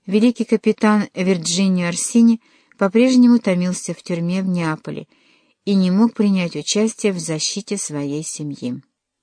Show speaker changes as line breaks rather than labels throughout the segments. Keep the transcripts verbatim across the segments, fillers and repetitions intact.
Великий капитан Вирджинио Орсини по-прежнему томился в тюрьме в Неаполе и не мог принять участие в защите своей семьи.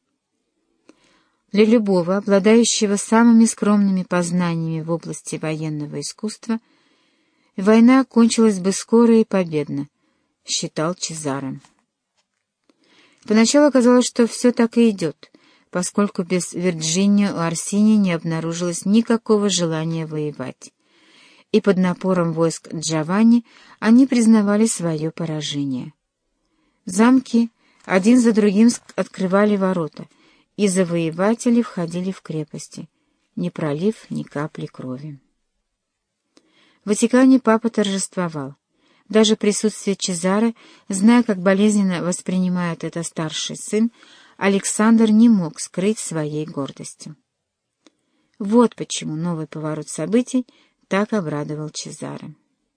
Для любого, обладающего самыми скромными познаниями в области военного искусства, война кончилась бы скоро и победно, считал Чезаро. Поначалу казалось, что все так и идет, поскольку без Вирджинио у Орсини не обнаружилось никакого желания воевать, и под напором войск Джованни они признавали свое поражение. Замки один за другим открывали ворота, и завоеватели входили в крепости, не пролив ни капли крови. В Ватикане папа торжествовал. Даже в присутствии Чезаро, зная, как болезненно воспринимает это старший сын, Александр не мог скрыть своей гордости. Вот почему новый поворот событий так обрадовал Чезаро.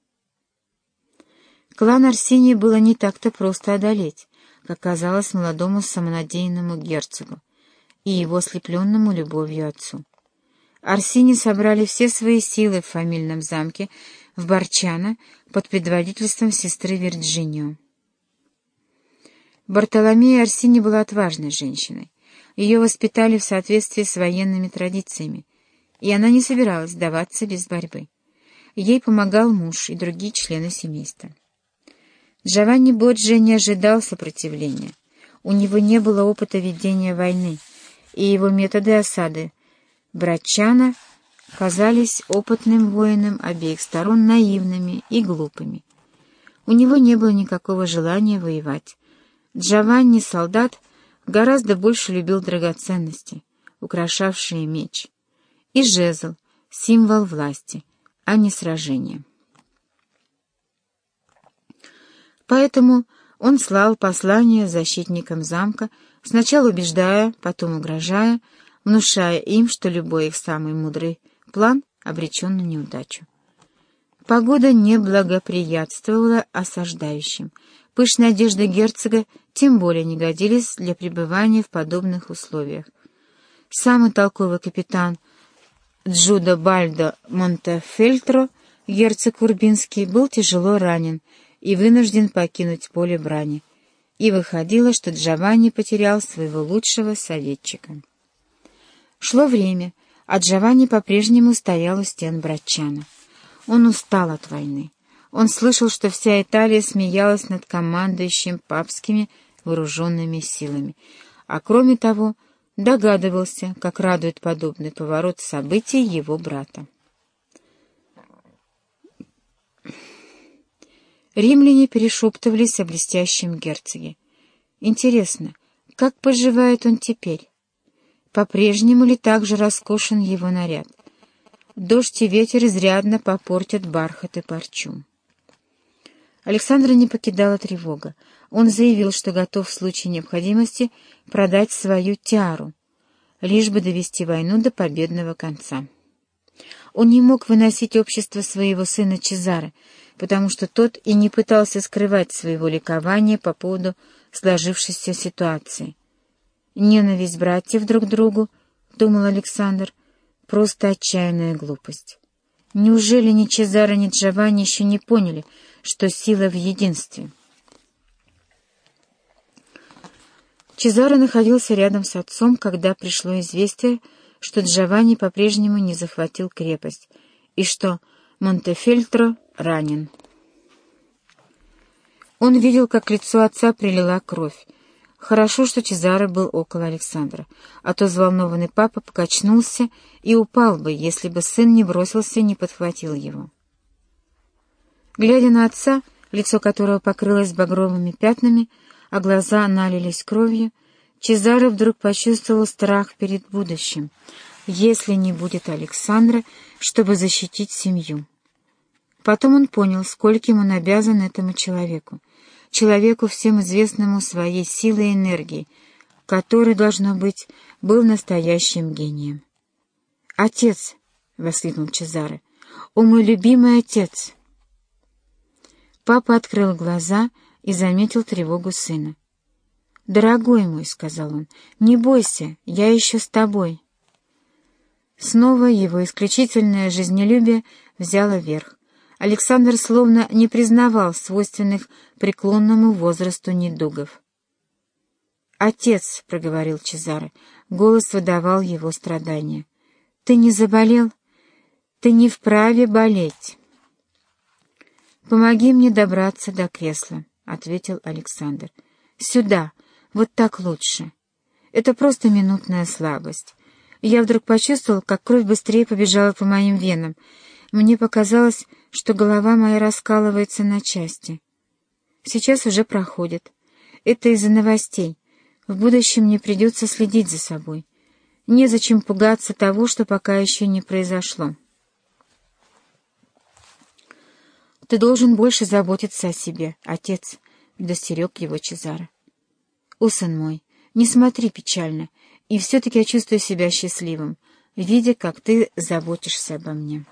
Клан Орсини было не так-то просто одолеть, как казалось молодому самонадеянному герцогу и его ослепленному любовью отцу. Орсини собрали все свои силы в фамильном замке в Борчано под предводительством сестры Вирджинио. Бартоломея Орсини была отважной женщиной. Ее воспитали в соответствии с военными традициями, и она не собиралась сдаваться без борьбы. Ей помогал муж и другие члены семейства. Джованни Боджиа не ожидал сопротивления. У него не было опыта ведения войны, и его методы осады Браччано казались опытным воинам обеих сторон наивными и глупыми. У него не было никакого желания воевать. Джованни, солдат, гораздо больше любил драгоценности, украшавшие меч, и жезл, символ власти, а не сражения. Поэтому он слал послания защитникам замка, сначала убеждая, потом угрожая, внушая им, что любой их самый мудрый план обречен на неудачу. Погода не благоприятствовала осаждающим. Пышные одежды герцога тем более не годились для пребывания в подобных условиях. Самый толковый капитан Джудо Бальдо Монтефельтро, герцог Урбинский, был тяжело ранен и вынужден покинуть поле брани, и выходило, что Джованни потерял своего лучшего советчика. Шло время, а Джованни по-прежнему стоял у стен Браччано. Он устал от войны. Он слышал, что вся Италия смеялась над командующим папскими вооруженными силами, а кроме того догадывался, как радует подобный поворот событий его брата. Римляне перешептывались о блестящем герцоге. Интересно, как поживает он теперь? По-прежнему ли так же роскошен его наряд? Дождь и ветер изрядно попортят бархат и парчу. Александра не покидала тревога. Он заявил, что готов в случае необходимости продать свою тиару, лишь бы довести войну до победного конца. Он не мог выносить общество своего сына Чезаро, потому что тот и не пытался скрывать своего ликования по поводу сложившейся ситуации. «Ненависть братьев друг к другу, — думал Александр, — просто отчаянная глупость. Неужели ни Чезаро, ни Джованни еще не поняли, что сила в единстве?» Чезаро находился рядом с отцом, когда пришло известие, что Джованни по-прежнему не захватил крепость и что Монтефельтро ранен. Он видел, как к лицу отца прилила кровь. Хорошо, что Чезаро был около Александра, а то взволнованный папа покачнулся и упал бы, если бы сын не бросился и не подхватил его. Глядя на отца, лицо которого покрылось багровыми пятнами, а глаза налились кровью, Чезаро вдруг почувствовал страх перед будущим, если не будет Александра, чтобы защитить семью. Потом он понял, скольким он обязан этому человеку, человеку, всем известному своей силой и энергией, который, должно быть, был настоящим гением. «Отец!» — воскликнул Чезаро. «О, мой любимый отец!» Папа открыл глаза и заметил тревогу сына. «Дорогой мой», — сказал он, — «не бойся, я еще с тобой». Снова его исключительное жизнелюбие взяло верх. Александр словно не признавал свойственных преклонному возрасту недугов. «Отец», — проговорил Чезаре, голос выдавал его страдания, — «ты не заболел? Ты не вправе болеть». «Помоги мне добраться до кресла», — ответил Александр. «Сюда, вот так лучше. Это просто минутная слабость. Я вдруг почувствовал, как кровь быстрее побежала по моим венам. Мне показалось, что голова моя раскалывается на части. Сейчас уже проходит. Это из-за новостей. В будущем мне придется следить за собой. Незачем пугаться того, что пока еще не произошло. Ты должен больше заботиться о себе, отец, — предостерег его Чезаре. О, сын мой, не смотри печально, и все-таки я чувствую себя счастливым, видя, как ты заботишься обо мне.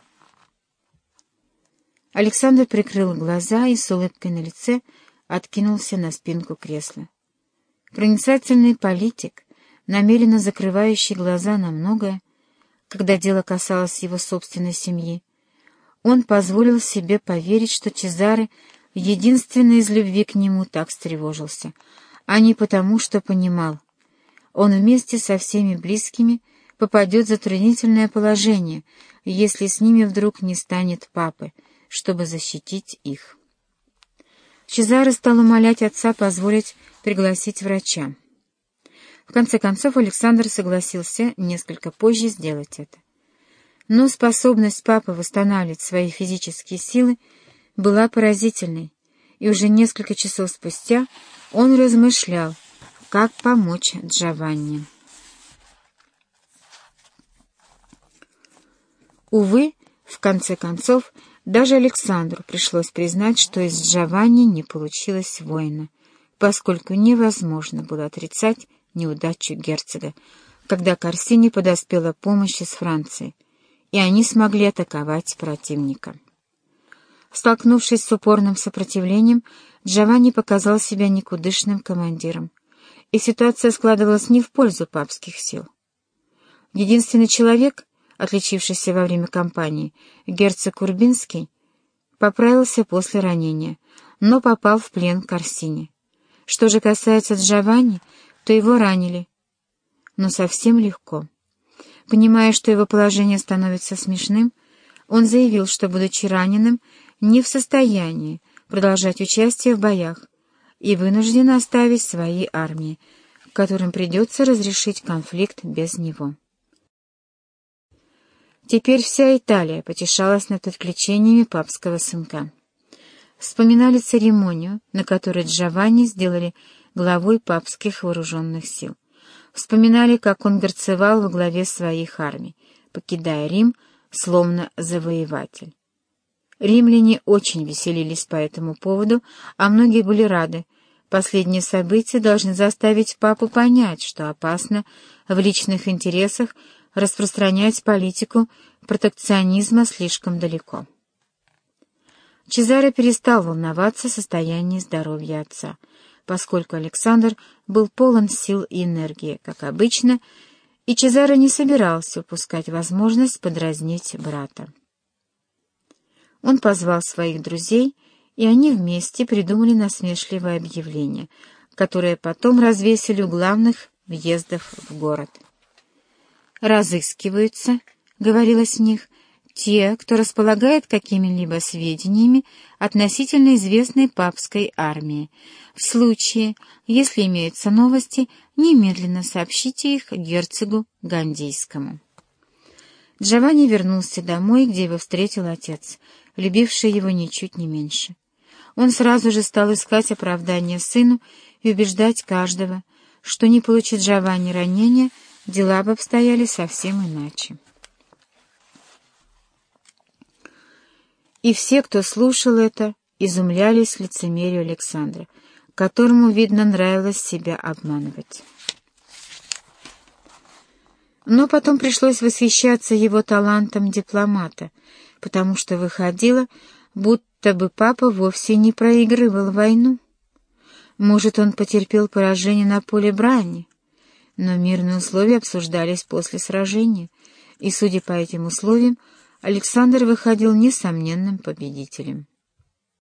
Александр прикрыл глаза и с улыбкой на лице откинулся на спинку кресла. Проницательный политик, намеренно закрывающий глаза на многое, когда дело касалось его собственной семьи, он позволил себе поверить, что Чезаре, единственный из любви к нему, так встревожился, а не потому, что понимал. Он вместе со всеми близкими попадет в затруднительное положение, если с ними вдруг не станет папы, чтобы защитить их. Чезаре стал умолять отца позволить пригласить врача. В конце концов Александр согласился несколько позже сделать это. Но способность папы восстанавливать свои физические силы была поразительной, и уже несколько часов спустя он размышлял, как помочь Джованни. Увы, в конце концов, даже Александру пришлось признать, что из Джованни не получилось воина, поскольку невозможно было отрицать неудачу герцога, когда к Орсине подоспела помощь из Франции, и они смогли атаковать противника. Столкнувшись с упорным сопротивлением, Джованни показал себя никудышным командиром, и ситуация складывалась не в пользу папских сил. Единственный человек, отличившийся во время кампании, герцог Урбинский, поправился после ранения, но попал в плен к Орсине. Что же касается Джованни, то его ранили, но совсем легко. Понимая, что его положение становится смешным, он заявил, что, будучи раненым, не в состоянии продолжать участие в боях и вынужден оставить свои армии, которым придется разрешить конфликт без него. Теперь вся Италия потешалась над отвлечениями папского сынка. Вспоминали церемонию, на которой Джованни сделали главой папских вооруженных сил. Вспоминали, как он горцевал во главе своих армий, покидая Рим, словно завоеватель. Римляне очень веселились по этому поводу, а многие были рады. Последние события должны заставить папу понять, что опасно в личных интересах распространять политику протекционизма слишком далеко. Чезаре перестал волноваться о состоянии здоровья отца, поскольку Александр был полон сил и энергии, как обычно, и Чезаре не собирался упускать возможность подразнить брата. Он позвал своих друзей, и они вместе придумали насмешливое объявление, которое потом развесили у главных въездов в город. «Разыскиваются», — говорилось в них, — «те, кто располагает какими-либо сведениями относительно известной папской армии. В случае, если имеются новости, немедленно сообщите их герцогу Гандийскому». Джованни вернулся домой, где его встретил отец, любивший его ничуть не меньше. Он сразу же стал искать оправдание сыну и убеждать каждого, что не получит Джованни ранения, дела бы обстояли совсем иначе. И все, кто слушал это, изумлялись лицемерию Александра, которому, видно, нравилось себя обманывать. Но потом пришлось восхищаться его талантом дипломата, потому что выходило, будто бы папа вовсе не проигрывал войну. Может, он потерпел поражение на поле брани, но мирные условия обсуждались после сражения, И, судя по этим условиям, Александр выходил несомненным победителем.